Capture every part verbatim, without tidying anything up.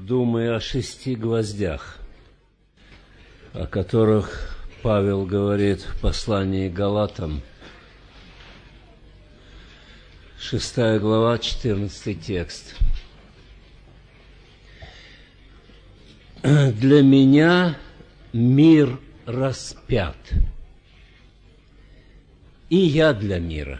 думая о шести гвоздях, о которых Павел говорит в послании к Галатам, шестая глава, четырнадцатый текст. «Для меня мир распят, и я для мира».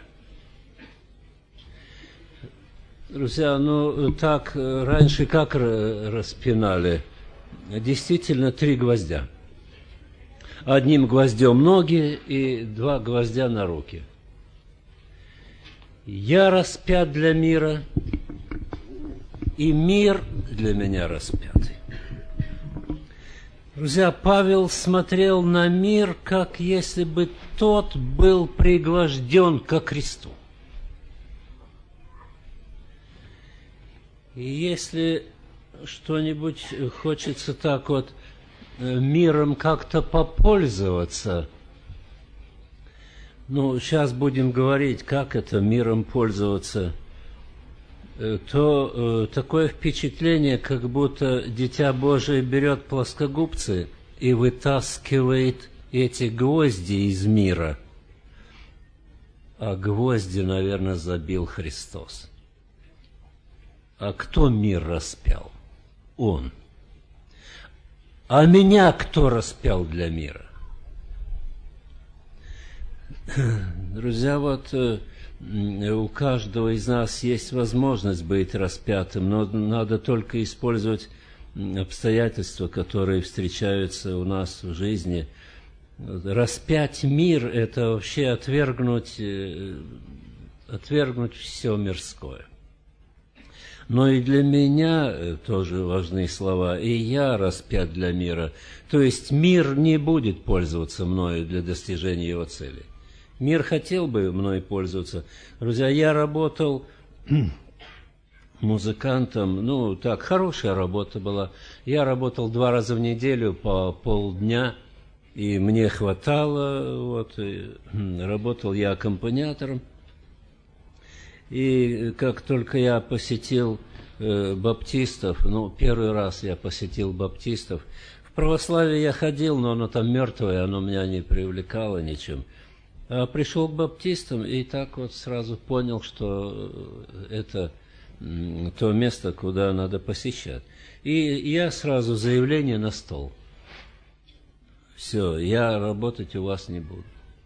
Друзья, ну так раньше как распинали? Действительно, три гвоздя. Одним гвоздем ноги и два гвоздя на руки. Я распят для мира, и мир для меня распятый. Друзья, Павел смотрел на мир, как если бы тот был пригвожден ко кресту. И если что-нибудь хочется так вот миром как-то попользоваться, ну, сейчас будем говорить, как это миром пользоваться, то э, такое впечатление, как будто Дитя Божие берет плоскогубцы и вытаскивает эти гвозди из мира. А гвозди, наверное, забил Христос. А кто мир распял? Он. А меня кто распял для мира? Друзья, вот у каждого из нас есть возможность быть распятым, но надо только использовать обстоятельства, которые встречаются у нас в жизни. Распять мир – это вообще отвергнуть, отвергнуть все мирское. Но и для меня тоже важны слова. И я распят для мира. То есть мир не будет пользоваться мною для достижения его цели. Мир хотел бы мной пользоваться. Друзья, я работал музыкантом. Ну, так, хорошая работа была. Я работал два раза в неделю по полдня. И мне хватало. Вот, и работал я аккомпаниатором. И как только я посетил э, баптистов, ну, первый раз я посетил баптистов, в православие я ходил, но оно там мертвое, оно меня не привлекало ничем. А пришел к баптистам и так вот сразу понял, что это м, то место, куда надо посещать. И я сразу заявление на стол. Все, я работать у вас не буду.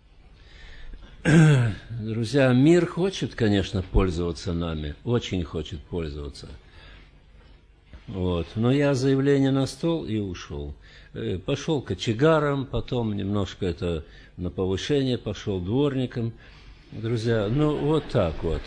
Друзья, мир хочет, конечно, пользоваться нами, очень хочет пользоваться. Вот. Но я заявление на стол и ушел. Пошел кочегаром, потом немножко это на повышение, пошел дворником. Друзья, ну вот так вот.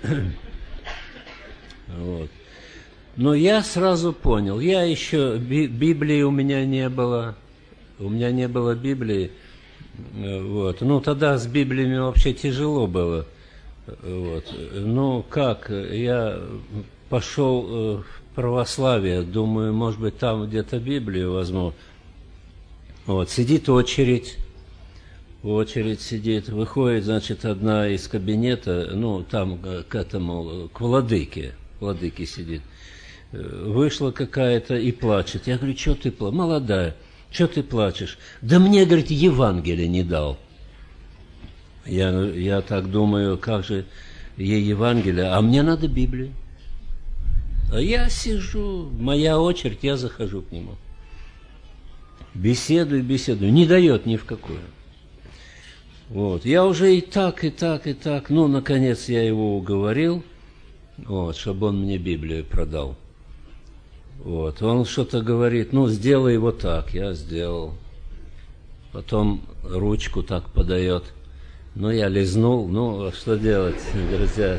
Вот. Но я сразу понял, я еще, Библии у меня не было, у меня не было Библии. Вот. Ну, тогда с Библиями вообще тяжело было. Вот. Ну, как, я пошел в православие, думаю, может быть, там где-то Библию возьму. Вот. Сидит очередь, очередь сидит, выходит, значит, одна из кабинета, ну, там к этому, к владыке, владыке сидит. Вышла какая-то и плачет. Я говорю, что ты плачешь? Молодая. Что ты плачешь? Да мне, говорит, Евангелие не дал. Я, я так думаю, как же ей Евангелие, а мне надо Библию. А я сижу, моя очередь, я захожу к нему. Беседую, беседую, не дает ни в какую. Вот, я уже и так, и так, и так, ну, наконец я его уговорил, вот, чтобы он мне Библию продал. Вот, он что-то говорит, ну, сделай вот так, я сделал. Потом ручку так подает. Ну, я лизнул, ну, что делать, друзья?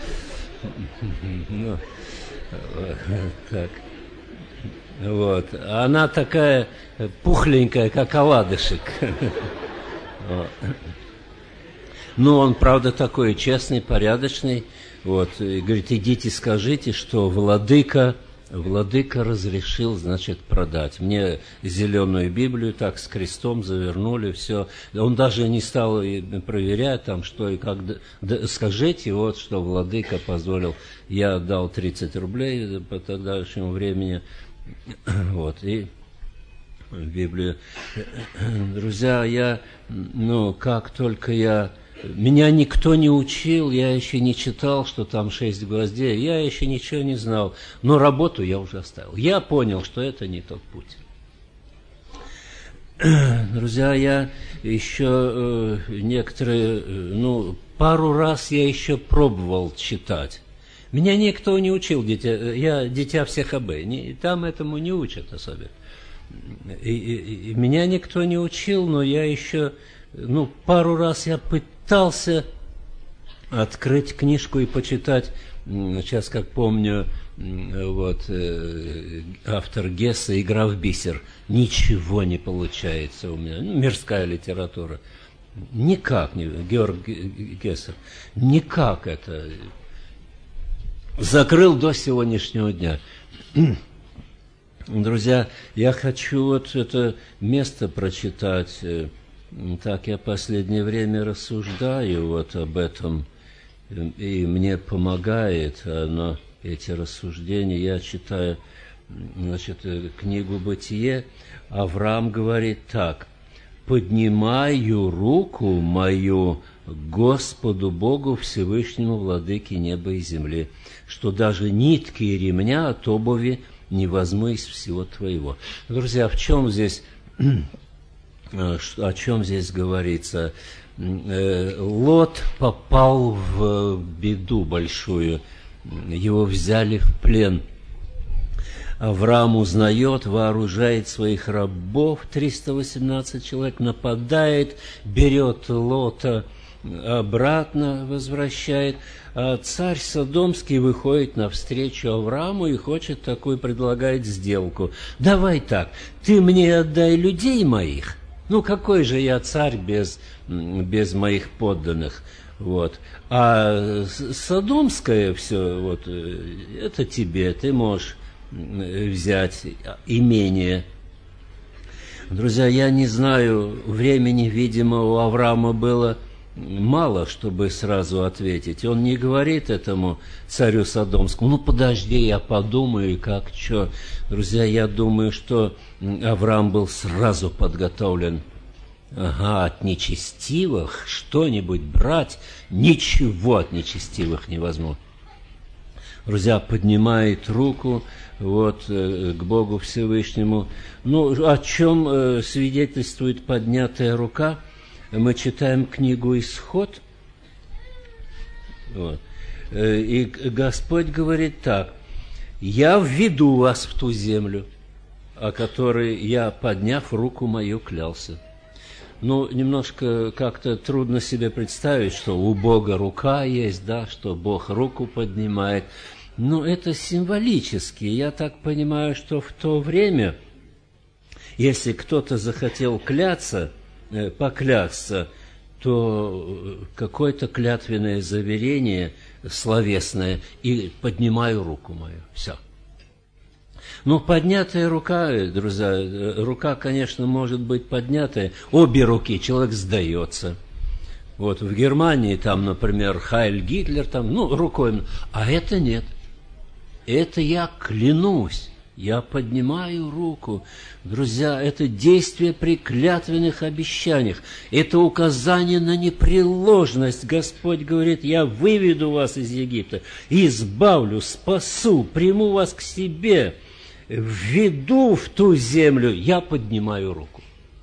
Ну, так. Вот, она такая пухленькая, как оладышек. Ну, он, правда, такой честный, порядочный. Вот, и говорит, идите скажите, что владыка... Владыка разрешил, значит, продать. Мне зеленую Библию так с крестом завернули, все. Он даже не стал проверять, там, что и как. Да, скажите, вот, что владыка позволил. Я отдал тридцать рублей по тогдашнему времени. Вот, и Библию. Друзья, я, ну, как только я... Меня никто не учил, я еще не читал, что там шесть гвоздей, я еще ничего не знал, но работу я уже оставил. Я понял, что это не тот путь. Друзья, я еще э, некоторые, э, ну, пару раз я еще пробовал читать. Меня никто не учил, дитя, я дитя всех АБ, не, там этому не учат особенно. И, и, и меня никто не учил, но я еще, ну, пару раз я пытался открыть книжку и почитать, сейчас, как помню, вот, автор Гесса «Игра в бисер». Ничего не получается у меня. Ну, мирская литература. Никак не... Георг Гессер. Никак это... Закрыл до сегодняшнего дня. Друзья, я хочу вот это место прочитать. Так я последнее время рассуждаю вот об этом. И мне помогает оно, эти рассуждения. Я читаю, значит, книгу «Бытие». Авраам говорит так: «Поднимаю руку мою Господу Богу Всевышнему, Владыке неба и земли, что даже нитки и ремня от обуви не возьму из всего твоего». Друзья, в чем здесь, о чем здесь говорится? Лот попал в беду большую, его взяли в плен. Авраам узнает, вооружает своих рабов, триста восемнадцать человек, нападает, берет Лота обратно, возвращает. А царь Содомский выходит навстречу Аврааму и хочет такую, предлагает сделку. Давай так, ты мне отдай людей моих. Ну, какой же я царь без, без моих подданных? Вот. А Содомское все, вот, это тебе, ты можешь взять имение. Друзья, я не знаю, времени, видимо, у Авраама было мало, чтобы сразу ответить. Он не говорит этому царю Содомскому: ну, подожди, я подумаю, как, что. Друзья, я думаю, что Авраам был сразу подготовлен. Ага, от нечестивых что-нибудь брать, ничего от нечестивых не возьму. Друзья, поднимает руку вот, к Богу Всевышнему. Ну, о чем э, свидетельствует поднятая рука? Мы читаем книгу «Исход». Вот. И Господь говорит так: «Я введу вас в ту землю, о которой я, подняв руку мою, клялся». Ну, немножко как-то трудно себе представить, что у Бога рука есть, да, что Бог руку поднимает. Но это символически. Я так понимаю, что в то время, если кто-то захотел кляться, поклясться, то какое-то клятвенное заверение словесное, и поднимаю руку мою. Все. Ну, поднятая рука, друзья, рука, конечно, может быть поднятая. Обе руки, человек сдается. Вот в Германии там, например, Хайль Гитлер, там, ну, рукой. А это нет. Это я клянусь. Я поднимаю руку. Друзья, это действие при клятвенных обещаниях. Это указание на непреложность. Господь говорит: я выведу вас из Египта, избавлю, спасу, приму вас к себе, введу в ту землю. Я поднимаю руку.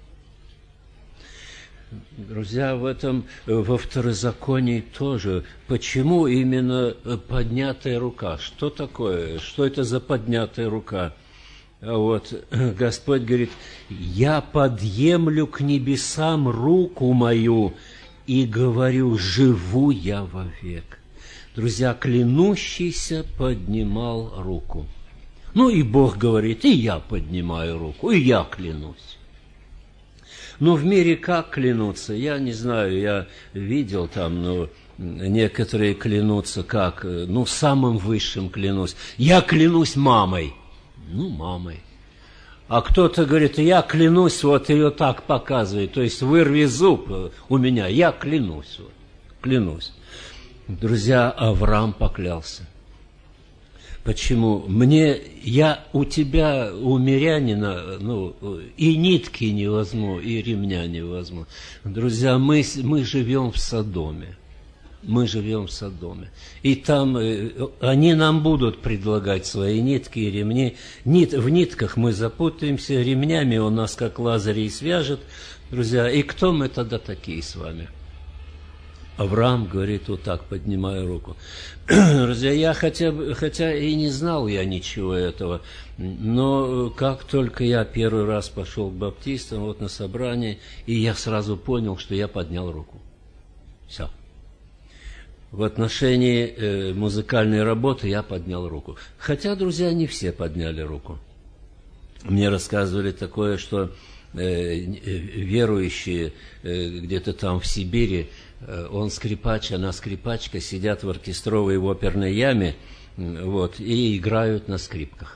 Друзья, в этом, во Второзаконии тоже. Почему именно поднятая рука? Что такое? Что это за поднятая рука? Вот Господь говорит: я подъемлю к небесам руку мою и говорю: живу я вовек. Друзья, клянущийся поднимал руку. Ну и Бог говорит: и я поднимаю руку, и я клянусь. Но в мире как клянутся? Я не знаю, я видел там, ну, некоторые клянутся как, ну, самым высшим клянусь. Я клянусь мамой. Ну, мамой. А кто-то говорит: я клянусь, вот ее так показывает, то есть вырви зуб у меня, я клянусь, вот, клянусь. Друзья, Авраам поклялся. Почему? Мне, я у тебя, у мирянина, ну, и нитки не возьму, и ремня не возьму. Друзья, мы, мы живем в Содоме. Мы живем в Содоме. И там они нам будут предлагать свои нитки и ремни. Нит, в нитках мы запутаемся, ремнями он нас как Лазаря и свяжет. Друзья, и кто мы тогда такие с вами? Авраам говорит вот так, поднимая руку. Друзья, я хотя, хотя и не знал я ничего этого, но как только я первый раз пошел к баптистам, вот на собрание, и я сразу понял, что я поднял руку. Все. В отношении э, музыкальной работы я поднял руку. Хотя, друзья, не все подняли руку. Мне рассказывали такое, что э, верующие э, где-то там в Сибири, он скрипач, она скрипачка, сидят в оркестровой в оперной яме, вот, и играют на скрипках.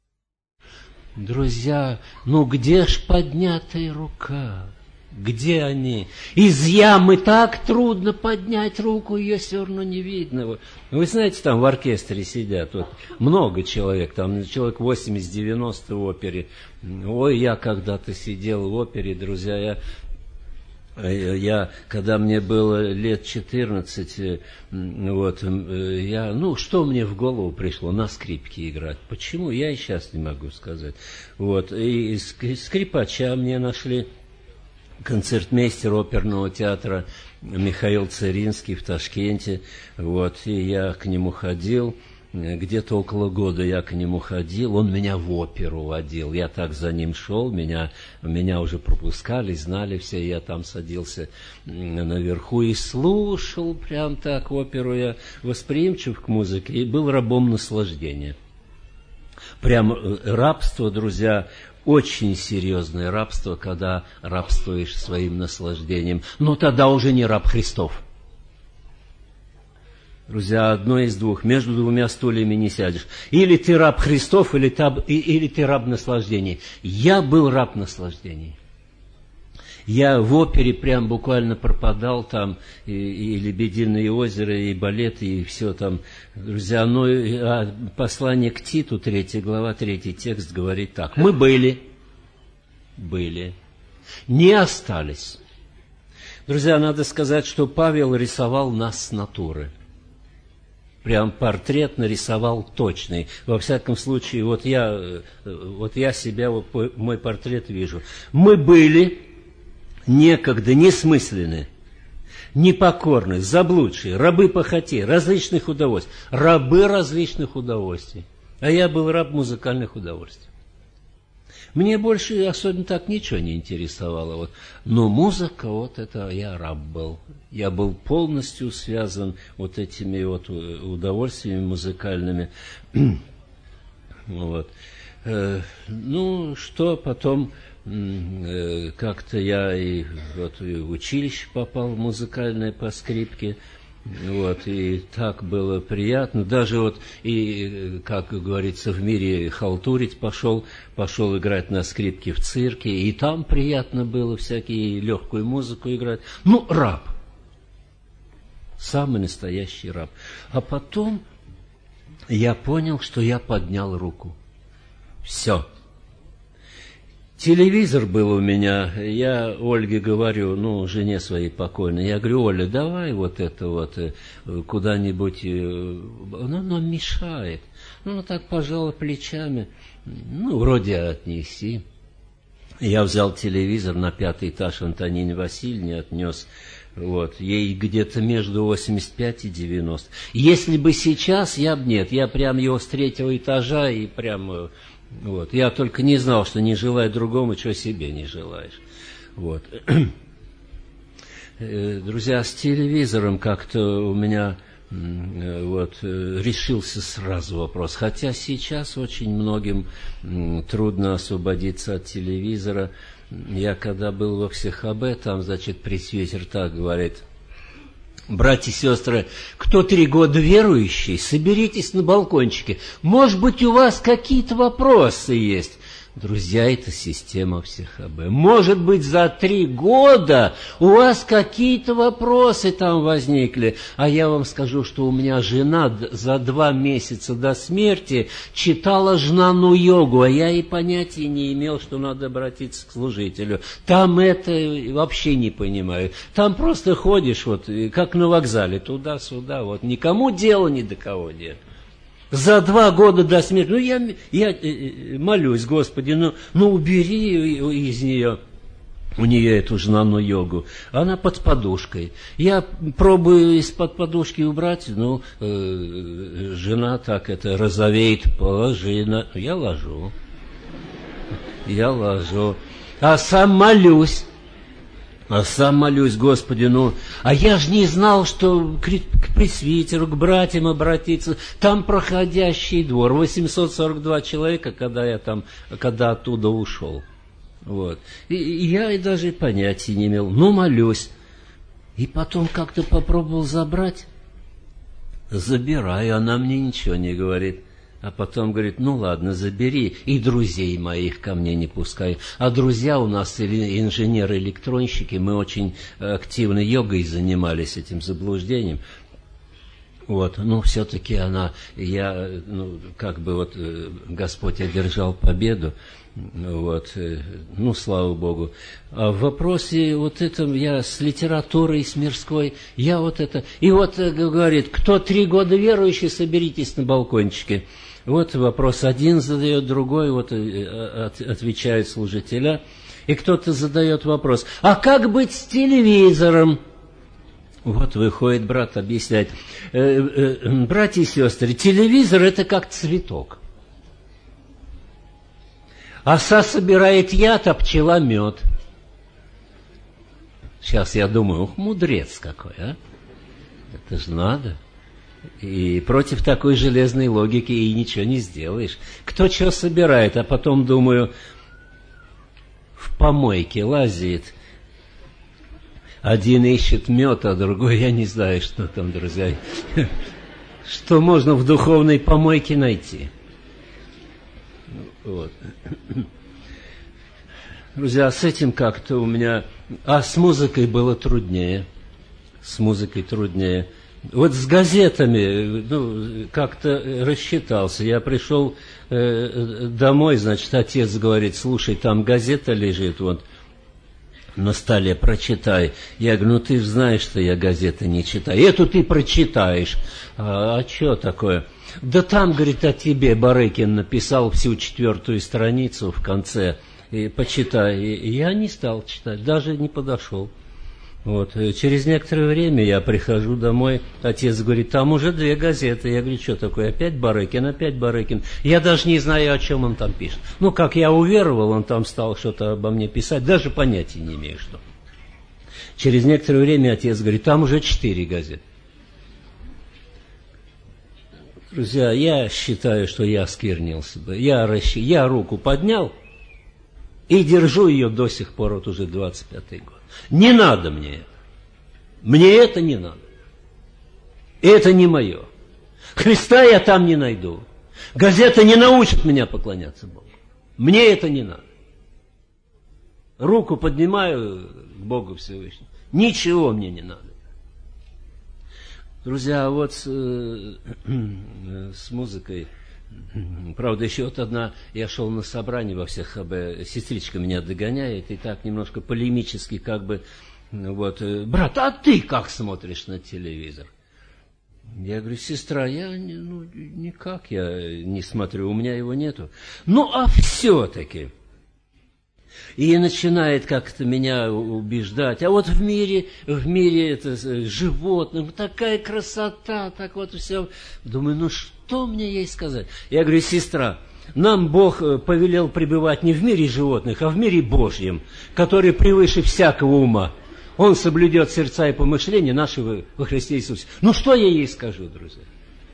Друзья, ну где ж поднятая рука? Где они? Из ямы так трудно поднять руку, ее все равно не видно. Вы знаете, там в оркестре сидят вот, много человек, там человек восемьдесят-девяносто в опере. Ой, я когда-то сидел в опере, друзья, я... Я, когда мне было лет четырнадцать, вот, я, ну, что мне в голову пришло? На скрипке играть. Почему? Я и сейчас не могу сказать. Вот, и скрипача мне нашли, концертмейстер оперного театра Михаил Царинский в Ташкенте, вот, и я к нему ходил. Где-то около года я к нему ходил, он меня в оперу водил. Я так за ним шел, меня, меня уже пропускали, знали все, я там садился наверху и слушал прям так оперу. Я восприимчив к музыке и был рабом наслаждения. Прям рабство, друзья, очень серьезное рабство, когда рабствуешь своим наслаждением. Но тогда уже не раб Христов. Друзья, одно из двух. Между двумя стульями не сядешь. Или ты раб Христов, или, таб, или ты раб наслаждений. Я был раб наслаждений. Я в опере прям буквально пропадал там, и, и «Лебединое озеро», и балет, и все там. Друзья, ну, а послание к Титу, третья глава, третий текст говорит так. Мы были, были, не остались. Друзья, надо сказать, что Павел рисовал нас с натуры. Прям портрет нарисовал точный. Во всяком случае, вот я, вот я себя, вот мой портрет вижу. Мы были некогда несмысленны, непокорны, заблудшие, рабы похоти, различных удовольствий. Рабы различных удовольствий. А я был раб музыкальных удовольствий. Мне больше особенно так ничего не интересовало. Вот. Но музыка, вот это я раб был. Я был полностью связан вот этими вот удовольствиями музыкальными. Вот. Ну, что потом, как-то я и, вот, и в училище попал в музыкальное по скрипке. Вот, и так было приятно. Даже вот, и, как говорится, в мире халтурить пошел, пошел играть на скрипке в цирке, и там приятно было всякие легкую музыку играть. Ну, раб. Самый настоящий раб. А потом я понял, что я поднял руку. Все. Телевизор был у меня, я Ольге говорю, ну, жене своей покойной, я говорю: Оля, давай вот это вот куда-нибудь, оно нам мешает. Ну, она так пожала плечами, ну, вроде отнеси. Я взял телевизор на пятый этаж Антонине Васильевне, отнес, вот, ей где-то между восемьдесят пять и девяносто. Если бы сейчас, я бы нет, я прям его с третьего этажа и прям... Вот. Я только не знал, что не желая другому, чего себе не желаешь. Вот. Друзья, с телевизором как-то у меня вот, решился сразу вопрос. Хотя сейчас очень многим трудно освободиться от телевизора. Я когда был во Всехабе, там, значит, пресвитер так говорит: братья и сестры, кто три года верующий, соберитесь на балкончике. Может быть, у вас какие-то вопросы есть. Друзья, это система всех АБ. Может быть, за три года у вас какие-то вопросы там возникли. А я вам скажу, что у меня жена за два месяца до смерти читала жнану-йогу, а я и понятия не имел, что надо обратиться к служителю. Там это вообще не понимаю. Там просто ходишь, вот, как на вокзале, туда-сюда, вот, никому дела ни до кого нет. За два года до смерти, ну я, я молюсь, Господи, ну, ну убери из нее, у нее эту жнаную йогу, она под подушкой. Я пробую из-под подушки убрать, ну, э, жена так это розовеет, положи, на... я ложу, я ложу, а сам молюсь. А сам молюсь, Господи, ну, а я же не знал, что к, к пресвитеру, к братьям обратиться. Там проходящий двор, восемьсот сорок два человека, когда я там, когда оттуда ушел. Вот. И, и я и даже понятия не имел. Ну, молюсь. И потом как-то попробовал забрать. Забираю, она мне ничего не говорит. А потом говорит, ну ладно, забери, и друзей моих ко мне не пускай. А друзья у нас инженеры-электронщики, мы очень активно йогой занимались, этим заблуждением. Вот, ну все-таки она, я, ну как бы вот Господь одержал победу, вот, ну слава Богу. А в вопросе вот этом я с литературой, с мирской, я вот это, и вот говорит, кто три года верующий, соберитесь на балкончике. Вот вопрос один задает, другой, вот отвечают служителя. И кто-то задает вопрос, а как быть с телевизором? Вот выходит брат, объясняет. Братья и сестры, телевизор это как цветок. Оса собирает яд, а пчела мед. Сейчас я думаю, ух, мудрец какой, а? Это же надо. И против такой железной логики и ничего не сделаешь. Кто что собирает, а потом, думаю, в помойке лазит. Один ищет мед, а другой, я не знаю, что там, друзья. Что можно в духовной помойке найти. Вот. Друзья, с этим как-то у меня... А с музыкой было труднее. С музыкой труднее. Вот с газетами, ну, как-то рассчитался. Я пришел э, домой, значит, отец говорит, слушай, там газета лежит, вот, на столе, прочитай. Я говорю, ну, ты же знаешь, что я газеты не читаю. Эту ты прочитаешь. А, а что такое? Да там, говорит, о тебе Барыкин написал всю четвертую страницу в конце. И почитай. И я не стал читать, даже не подошел. Вот. Через некоторое время я прихожу домой, отец говорит, там уже две газеты. Я говорю, что такое, опять Барыкин, опять Барыкин. Я даже не знаю, о чем он там пишет. Ну, как я уверовал, он там стал что-то обо мне писать, даже понятия не имею, что. Через некоторое время отец говорит, там уже четыре газеты. Друзья, я считаю, что я осквернился бы. Я, расщ... я руку поднял и держу ее до сих пор, вот уже двадцать пятый год. Не надо мне это. Мне это не надо. Это не мое. Христа я там не найду. Газета не научит меня поклоняться Богу. Мне это не надо. Руку поднимаю к Богу Всевышнему. Ничего мне не надо. Друзья, вот с, с музыкой, правда, еще вот одна, я шел на собрание во всех ХБ, сестричка меня догоняет, и так немножко полемически как бы, вот, брат, а ты как смотришь на телевизор? Я говорю, сестра, я ну, никак я не смотрю, у меня его нету. Ну, а все-таки... И начинает как-то меня убеждать. А вот в мире, в мире это животных, такая красота, так вот все. Думаю, ну что мне ей сказать? Я говорю, сестра, нам Бог повелел пребывать не в мире животных, а в мире Божьем, который превыше всякого ума. Он соблюдет сердца и помышления нашего во Христе Иисусе. Ну что я ей скажу, друзья?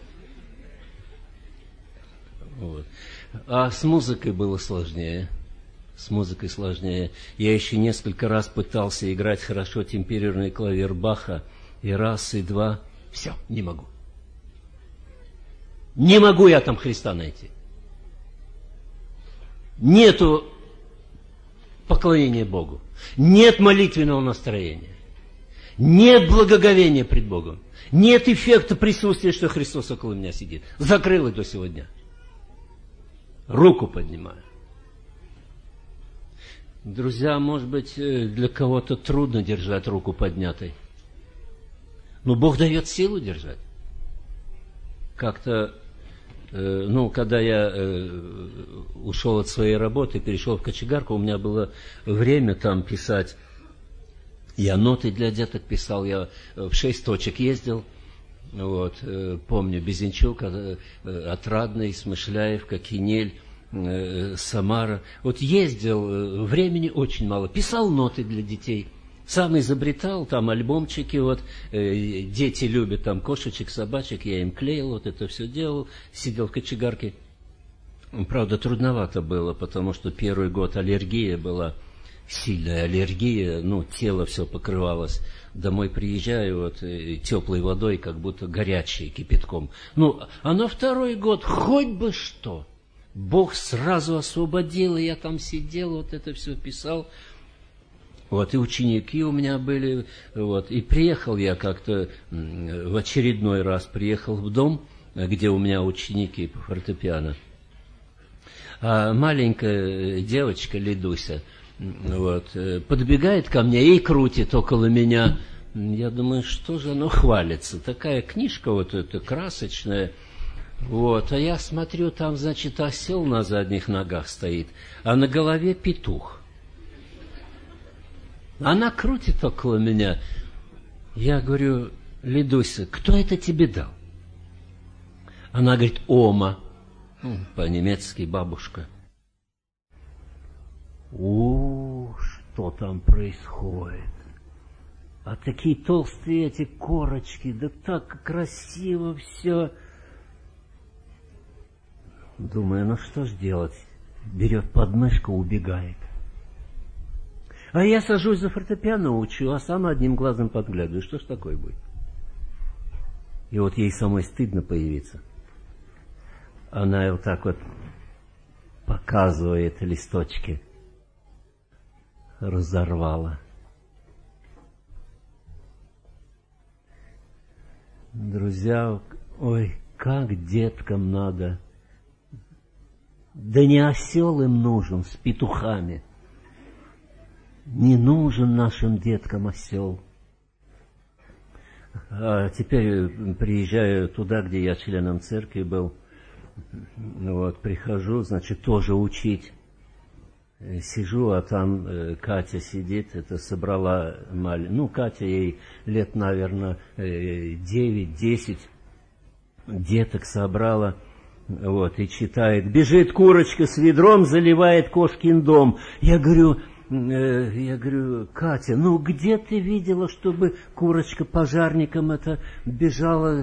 Вот. А с музыкой было сложнее. С музыкой сложнее. Я еще несколько раз пытался играть хорошо темперированный клавир Баха. И раз, и два. Все, не могу. Не могу я там Христа найти. нету поклонения Богу, нет молитвенного настроения, нет благоговения пред Богом, нет эффекта присутствия, что Христос около меня сидит. Закрыл и до сегодня. Руку поднимаю. Друзья, может быть, для кого-то трудно держать руку поднятой. Но Бог дает силу держать. Как-то, э, ну, когда я э, ушел от своей работы, перешел в кочегарку, у меня было время там писать. Я ноты для деток писал, я в шесть точек ездил. Вот, э, помню, Безенчук, э, Отрадный, Смышляевка, Кинель, э, Самара. Вот ездил, э, времени очень мало. Писал ноты для детей. Сам изобретал, там альбомчики, вот, э, дети любят там кошечек, собачек, я им клеил, вот это все делал, сидел в кочегарке. Правда, трудновато было, потому что первый год аллергия была, сильная аллергия, ну, тело все покрывалось. Домой приезжаю, вот, теплой водой, как будто горячей, кипятком. Ну, а на второй год хоть бы что. Бог сразу освободил, и я там сидел, вот это все писал. Вот, и ученики у меня были, вот, и приехал я как-то в очередной раз, приехал в дом, где у меня ученики по фортепиано. А маленькая девочка Лидуся, вот, подбегает ко мне и крутит около меня. Я думаю, что же оно хвалится? Такая книжка вот эта красочная. Вот, а я смотрю, там, значит, осел на задних ногах стоит, а на голове петух. Она крутит около меня. Я говорю: Лидуся, кто это тебе дал? Она говорит: Ома. Ну, по-немецки бабушка. О, что там происходит? А такие толстые эти корочки, да так красиво все. Думаю, ну что ж делать? Берет подмышку, убегает. А я сажусь за фортепиано, учу, а сам одним глазом подглядываю. Что ж такое будет? И вот ей самой стыдно появиться. Она вот так вот показывает листочки. Разорвала. Друзья, ой, как деткам надо. Да не осел им нужен с петухами. Не нужен нашим деткам осел. А теперь приезжаю туда, где я членом церкви был. Вот, прихожу, значит, тоже учить. Сижу, а там Катя сидит, это собрала маленькую. Ну, Катя, ей лет, наверное, девять-десять. Деток собрала. Вот, и читает. Бежит курочка с ведром, заливает кошкин дом. Я говорю... Я говорю: Катя, ну где ты видела, чтобы курочка пожарником это бежала?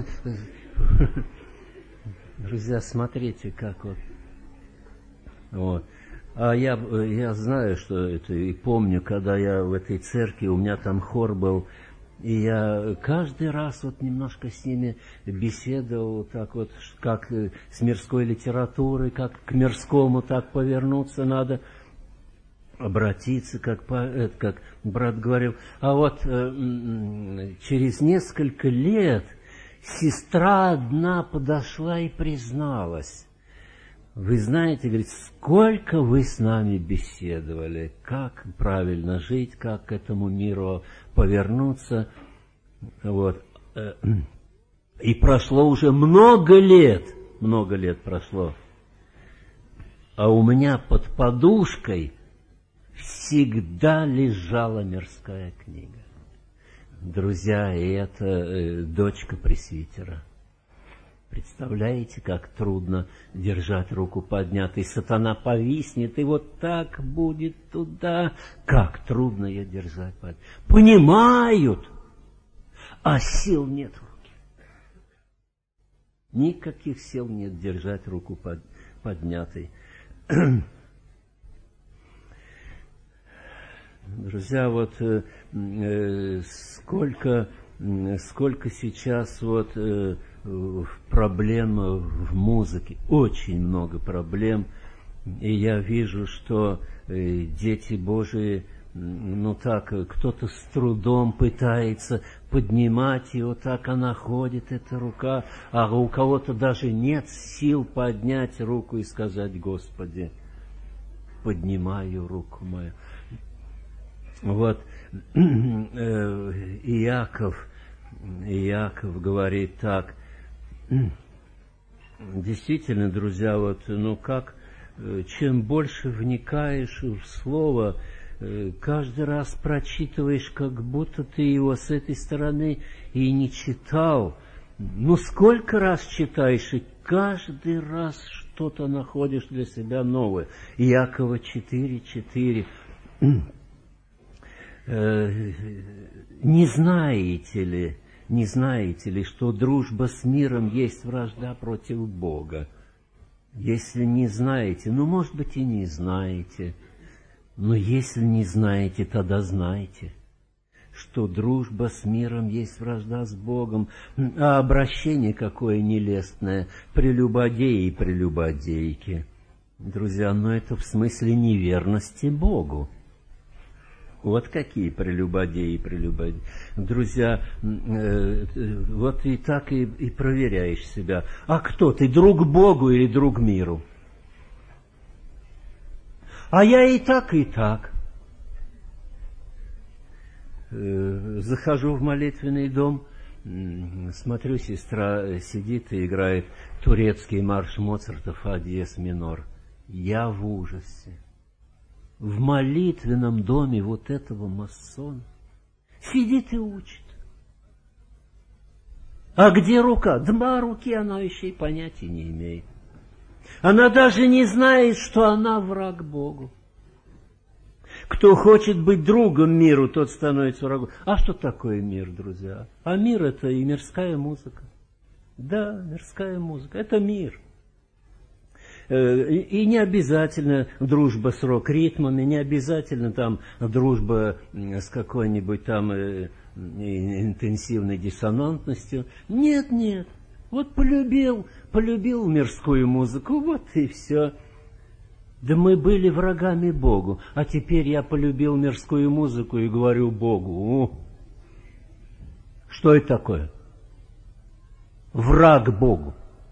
Друзья, смотрите, как вот. Вот. А я, я знаю, что это, и помню, когда я в этой церкви, у меня там хор был, и я каждый раз вот немножко с ними беседовал, так вот, как с мирской литературой, как к мирскому так повернуться надо. Обратиться, как, как брат говорил. А вот э, через несколько лет сестра одна подошла и призналась: вы знаете, говорит, сколько вы с нами беседовали, как правильно жить, как к этому миру повернуться. Вот. И прошло уже много лет, много лет прошло. А у меня под подушкой всегда лежала мирская книга. Друзья, и это э, дочка пресвитера. Представляете, как трудно держать руку поднятой. Сатана повиснет, и вот так будет туда. Как трудно ее держать поднятой. Понимают, а сил нет в руке. Никаких сил нет держать руку под, поднятой. Друзья, вот э, э, сколько, сколько сейчас вот э, проблем в музыке, очень много проблем. И я вижу, что дети Божии, ну так, кто-то с трудом пытается поднимать ее, так она ходит, эта рука, а у кого-то даже нет сил поднять руку и сказать: Господи, поднимаю руку мою. Вот Иаков, Иаков говорит так. Действительно, друзья, вот, ну как, чем больше вникаешь в Слово, каждый раз прочитываешь, как будто ты его с этой стороны и не читал. Ну, сколько раз читаешь, и каждый раз что-то находишь для себя новое. Иакова четыре четыре. Не знаете ли, не знаете ли, что дружба с миром есть вражда против Бога? Если не знаете, ну, может быть, и не знаете, но если не знаете, тогда знайте, что дружба с миром есть вражда с Богом, а обращение какое нелестное, прелюбодеи и прелюбодейки. Друзья, но это в смысле неверности Богу. Вот какие прелюбодеи и прелюбодеи. Друзья, э, э, вот и так и, и проверяешь себя. А кто ты, друг Богу или друг миру? А я и так, и так. Э, захожу в молитвенный дом, смотрю, сестра сидит и играет турецкий марш Моцарта фа диез минор. Я в ужасе. В молитвенном доме вот этого масона сидит и учит. А где рука? Два руки она еще и понятия не имеет. Она даже не знает, что она враг Богу. Кто хочет быть другом миру, тот становится врагом. А что такое мир, друзья? А мир — это и мирская музыка. Да, мирская музыка. Это мир. И не обязательно дружба с рок-ритмами, не обязательно там дружба с какой-нибудь там интенсивной диссонантностью. Нет, нет. Вот полюбил, полюбил мирскую музыку, вот и все. Да мы были врагами Богу, а теперь я полюбил мирскую музыку и говорю Богу: что это такое? Враг Богу.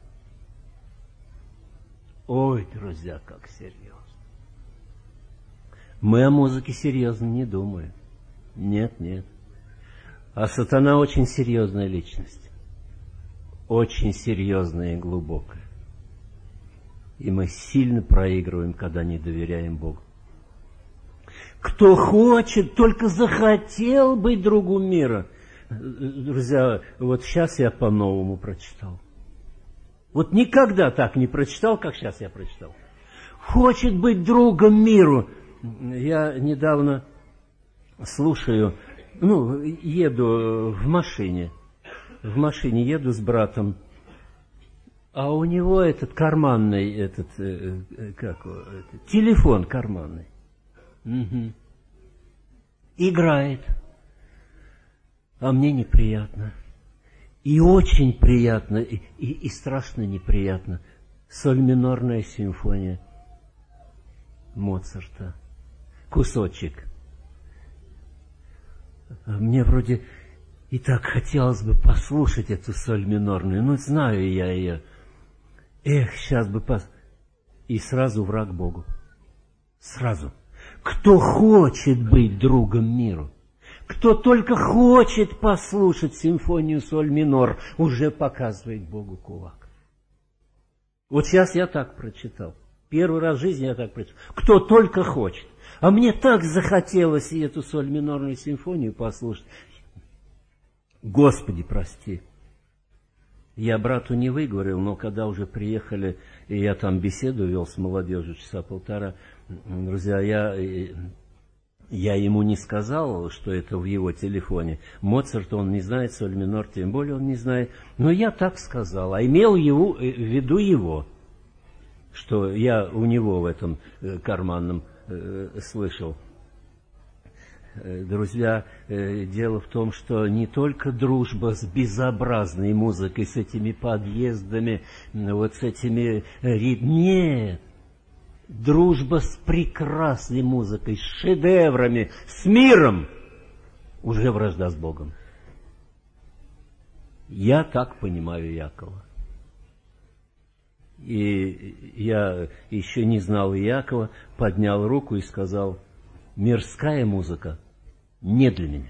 Ой, друзья, как серьезно. Мы о музыке серьезно не думаем. Нет, нет. А сатана очень серьезная личность. Очень серьезная и глубокая. И мы сильно проигрываем, когда не доверяем Богу. Кто хочет, только захотел быть другом мира. Друзья, вот сейчас я по-новому прочитал. Вот никогда так не прочитал, как сейчас я прочитал. Хочет быть другом миру. Я недавно слушаю, ну, еду в машине. В машине еду с братом. А у него этот карманный, этот, как его, этот, телефон карманный. Угу. Играет. А мне неприятно. И очень приятно, и, и, и страшно неприятно. Соль минорная симфония Моцарта. Кусочек. Мне вроде и так хотелось бы послушать эту соль минорную. Ну, знаю я ее. Эх, сейчас бы пос... И сразу враг Богу. Сразу. Кто хочет быть другом миру, кто только хочет послушать симфонию соль минор, уже показывает Богу кулак. Вот сейчас я так прочитал. Первый раз в жизни я так прочитал. Кто только хочет. А мне так захотелось и эту соль минорную симфонию послушать. Господи, прости. Я брату не выговорил, но когда уже приехали, и я там беседу вел с молодежью часа полтора, друзья, я... Я ему не сказал, что это в его телефоне. Моцарт, он не знает, соль минор, тем более он не знает. Но я так сказал, а имел его, в виду его, что я у него в этом карманном э, слышал. Друзья, э, дело в том, что не только дружба с безобразной музыкой, с этими подъездами, вот с этими ритмами. Нет. дружба с прекрасной музыкой, с шедеврами, с миром, уже вражда с Богом. Я так понимаю Иакова. И я еще не знал Иакова, поднял руку и сказал: мирская музыка не для меня.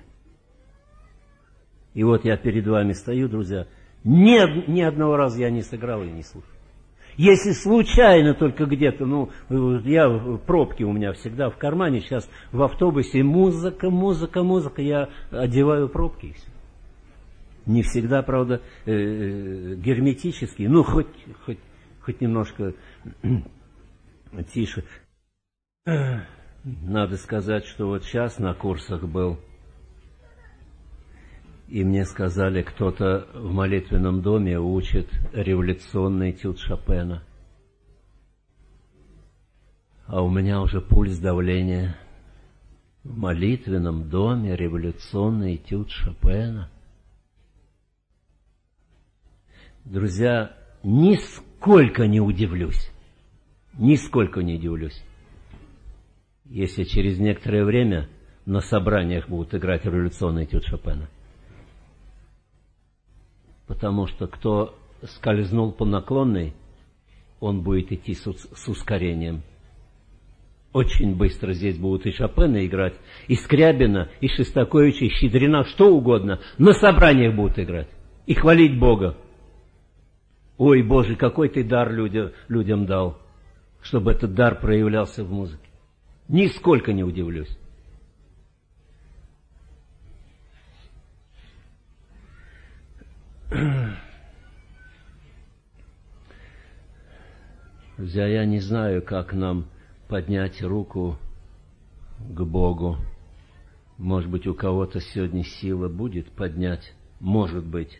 И вот я перед вами стою, друзья, ни, ни одного раза я не сыграл и не слушал. Если случайно только где-то, ну, я, пробки у меня всегда в кармане, сейчас в автобусе музыка, музыка, музыка, я одеваю пробки и все. Не всегда, правда, э, герметически, ну, хоть, хоть, хоть немножко тише. Надо сказать, что вот сейчас на курсах был, и мне сказали, кто-то в молитвенном доме учит революционный этюд Шопена. А у меня уже пульс, давление. В молитвенном доме революционный этюд Шопена. Друзья, нисколько не удивлюсь, нисколько не удивлюсь, если через некоторое время на собраниях будут играть революционный этюд Шопена. Потому что кто скользнул по наклонной, он будет идти с, с ускорением. Очень быстро здесь будут и Шопена играть, и Скрябина, и Шостаковича, и Щедрина, что угодно. На собраниях будут играть и хвалить Бога. Ой, Боже, какой ты дар людям, людям дал, чтобы этот дар проявлялся в музыке. Нисколько не удивлюсь. Друзья, я не знаю, как нам поднять руку к Богу. Может быть, у кого-то сегодня сила будет поднять, может быть.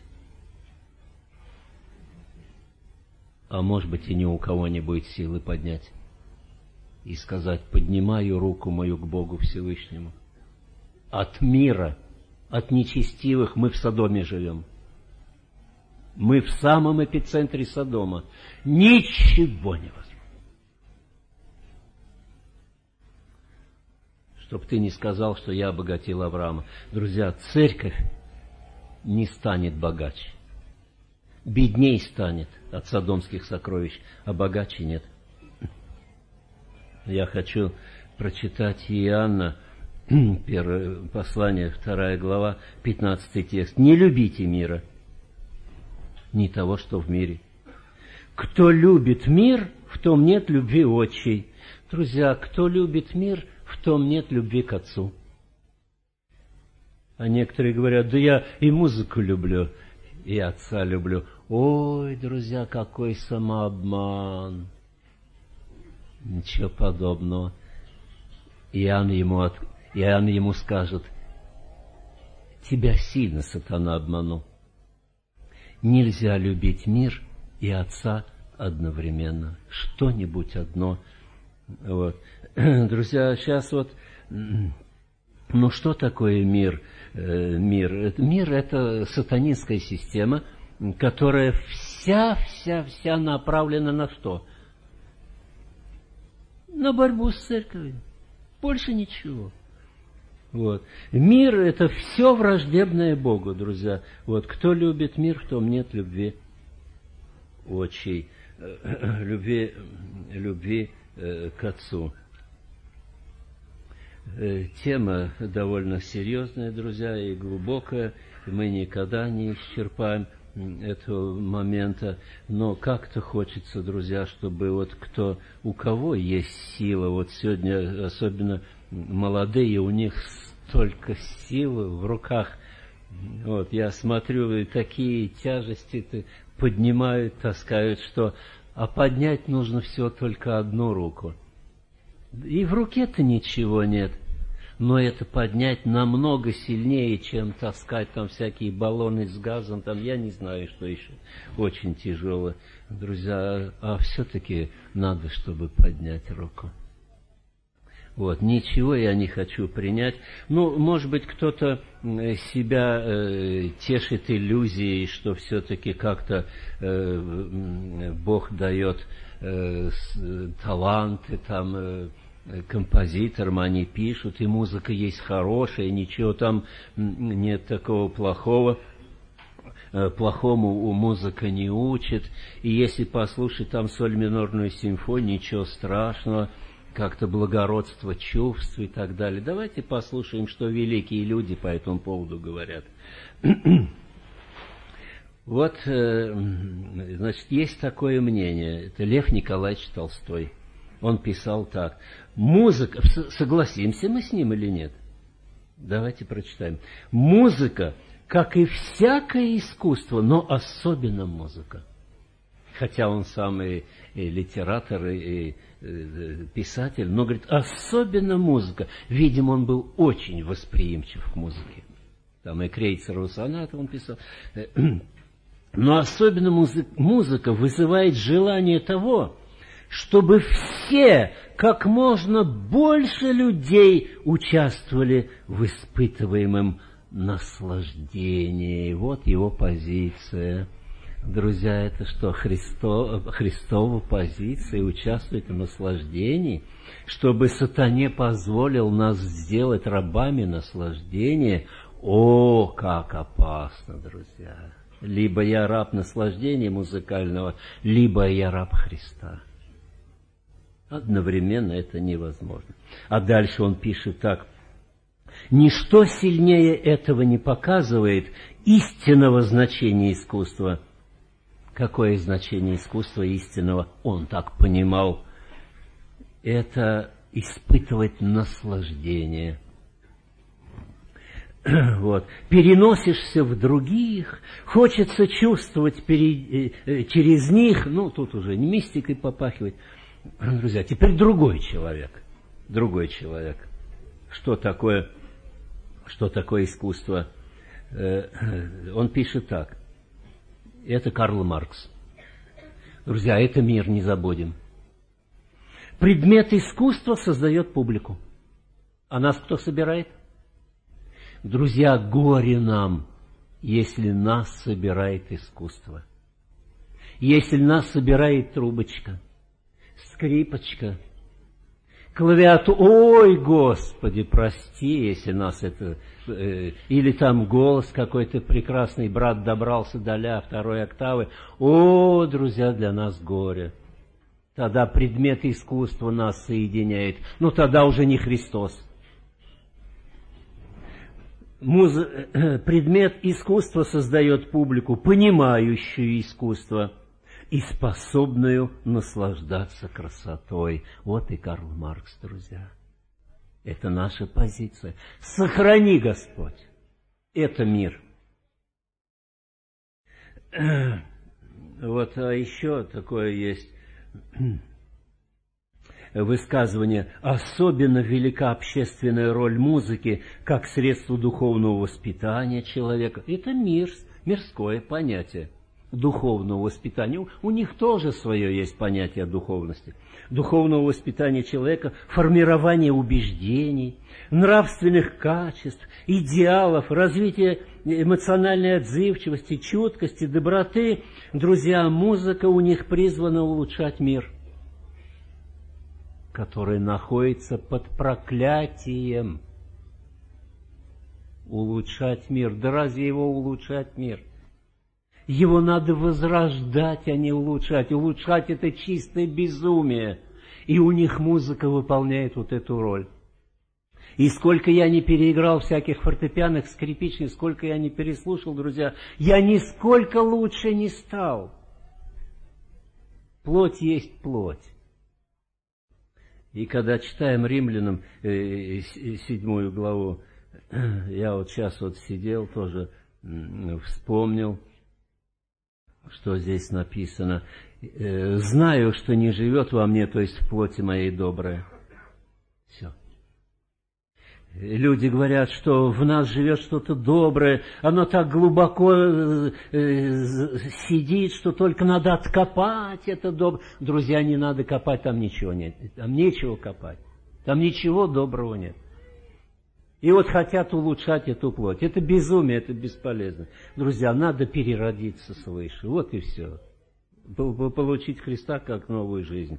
А может быть, и ни у кого не будет силы поднять и сказать: поднимаю руку мою к Богу Всевышнему. От мира, от нечестивых мы в Содоме живем. Мы в самом эпицентре Содома. Ничего невозможно. Чтоб ты не сказал, что я обогатил Авраама. Друзья, церковь не станет богаче. Бедней станет от содомских сокровищ, а богаче нет. Я хочу прочитать Иоанна, первое послание, вторая глава, пятнадцатый текст. «Не любите мира, ни того, что в мире. Кто любит мир, в том нет любви отчей». Друзья, кто любит мир, в том нет любви к Отцу. А некоторые говорят: да я и музыку люблю, и Отца люблю. Ой, друзья, какой самообман! Ничего подобного. Иоанн ему, от... Иоанн ему скажет: тебя сильно сатана обманул. Нельзя любить мир и Отца одновременно. Что-нибудь одно. Вот. Друзья, сейчас вот, ну что такое мир? Мир, мир – это сатанинская система, которая вся-вся-вся направлена на что? На борьбу с церковью. Больше ничего. Вот. Мир – это все враждебное Богу, друзья. Вот. Кто любит мир, в том нет любви отчей, любви, любви э, к Отцу. Э, тема довольно серьезная, друзья, и глубокая. Мы никогда не исчерпаем этого момента, но как-то хочется, друзья, чтобы вот кто, у кого есть сила, вот сегодня особенно молодые, у них столько силы в руках. Вот, я смотрю, и такие тяжести поднимают, таскают, что... А поднять нужно всего только одну руку. И в руке-то ничего нет. Но это поднять намного сильнее, чем таскать там всякие баллоны с газом, там я не знаю, что еще очень тяжело. Друзья, а все-таки надо, чтобы поднять руку. Вот, ничего я не хочу принять. Ну, может быть, кто-то себя э, тешит иллюзией, что все-таки как-то э, Бог дает э, таланты, там, э, композиторам, они пишут, и музыка есть хорошая, ничего там нет такого плохого. Плохому музыка не учит, и если послушать там соль минорную симфонию, ничего страшного, как-то благородство чувств и так далее. Давайте послушаем, что великие люди по этому поводу говорят. Вот, значит, есть такое мнение, это Лев Николаевич Толстой. Он писал так: музыка, согласимся мы с ним или нет? Давайте прочитаем. Музыка, как и всякое искусство, но особенно музыка. Хотя он сам и, и литератор, и, и, и писатель, но, говорит, особенно музыка. Видимо, он был очень восприимчив к музыке. Там и Крейцерову сонату он писал. Но особенно музыка, музыка вызывает желание того, чтобы все, как можно больше людей участвовали в испытываемом наслаждение. Вот его позиция. Друзья, это что, Христо, Христова позиция, участвовать в наслаждении, чтобы сатане позволил нас сделать рабами наслаждения? О, как опасно, друзья! Либо я раб наслаждения музыкального, либо я раб Христа. Одновременно это невозможно. А дальше он пишет так: ничто сильнее этого не показывает истинного значения искусства. Какое значение искусства истинного он так понимал? Это испытывать наслаждение. Вот. Переносишься в других, хочется чувствовать перед, через них, ну, тут уже не мистикой попахивать. Друзья, теперь другой человек. Другой человек. Что такое... Что такое искусство? Он пишет так. Это Карл Маркс. Друзья, это мир, не забудем. Предмет искусства создает публику. А нас кто собирает? Друзья, горе нам, если нас собирает искусство. Если нас собирает трубочка, скрипочка, клавиатура. Ой, Господи, прости, если нас это... Э, или там голос какой-то прекрасный, брат добрался до ля второй октавы. О, друзья, для нас горе. Тогда предмет искусства нас соединяет. Ну, тогда уже не Христос. Муз... Предмет искусства создает публику, понимающую искусство и способную наслаждаться красотой. Вот и Карл Маркс, друзья. Это наша позиция. Сохрани, Господь. Это мир. Вот, а еще такое есть высказывание: особенно велика общественная роль музыки как средство духовного воспитания человека. Это мир, мирское понятие духовного воспитания. У них тоже свое есть понятие о духовности. Духовного воспитания человека, формирование убеждений, нравственных качеств, идеалов, развитие эмоциональной отзывчивости, чуткости, доброты. Друзья, музыка у них призвана улучшать мир, который находится под проклятием. Улучшать мир. Да разве его улучшать мир? Его надо возрождать, а не улучшать. Улучшать — это чистое безумие. И у них музыка выполняет вот эту роль. И сколько я не переиграл всяких фортепианных, скрипичных, сколько я не переслушал, друзья, я нисколько лучше не стал. Плоть есть плоть. И когда читаем Римлянам э, седьмую главу, я вот сейчас вот сидел, тоже э, вспомнил, что здесь написано. Э, «Знаю, что не живет во мне, то есть в плоти моей доброе». Все. Люди говорят, что в нас живет что-то доброе, оно так глубоко э, э, сидит, что только надо откопать это доброе. Друзья, не надо копать, там ничего нет. Там нечего копать. Там ничего доброго нет. И вот хотят улучшать эту плоть. Это безумие, это бесполезно. Друзья, надо переродиться свыше. Вот и все. получить Христа как новую жизнь.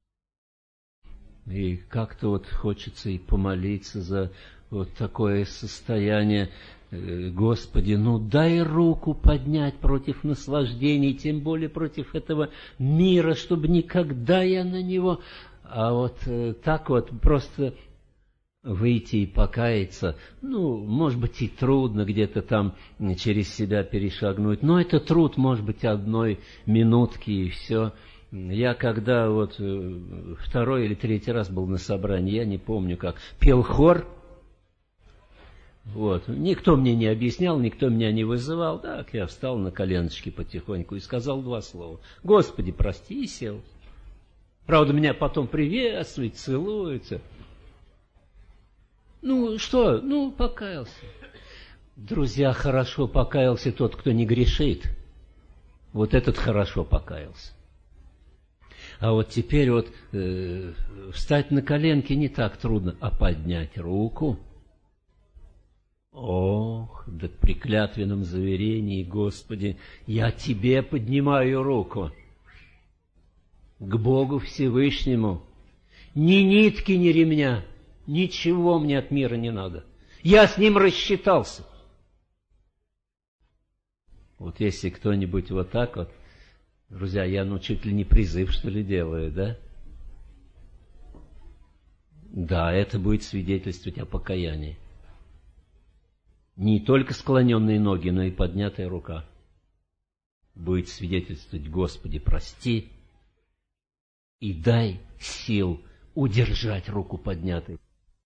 И как-то вот хочется и помолиться за вот такое состояние. Господи, ну дай руку поднять против наслаждений, тем более против этого мира, чтобы никогда я на него... А вот так вот просто выйти и покаяться, ну, может быть, и трудно где-то там через себя перешагнуть, но это труд, может быть, одной минутки и все. Я когда вот второй или третий раз был на собрании, я не помню как, пел хор, вот, никто мне не объяснял, никто меня не вызывал, так, я встал на коленочки потихоньку и сказал два слова: «Господи, прости», и сел. Правда, меня потом приветствуют, целуются. Ну, что? Ну, покаялся. Друзья, хорошо покаялся тот, кто не грешит. Вот этот хорошо покаялся. А вот теперь вот э, встать на коленки не так трудно, а поднять руку. Ох, да при клятвенном заверении: Господи, я Тебе поднимаю руку, к Богу Всевышнему. Ни нитки, ни ремня, ничего мне от мира не надо. Я с Ним рассчитался. Вот если кто-нибудь вот так вот, друзья, я ну чуть ли не призыв, что ли, делаю, да? Да, это будет свидетельствовать о покаянии. Не только склоненные ноги, но и поднятая рука будет свидетельствовать: Господи, прости, и дай сил удержать руку поднятой.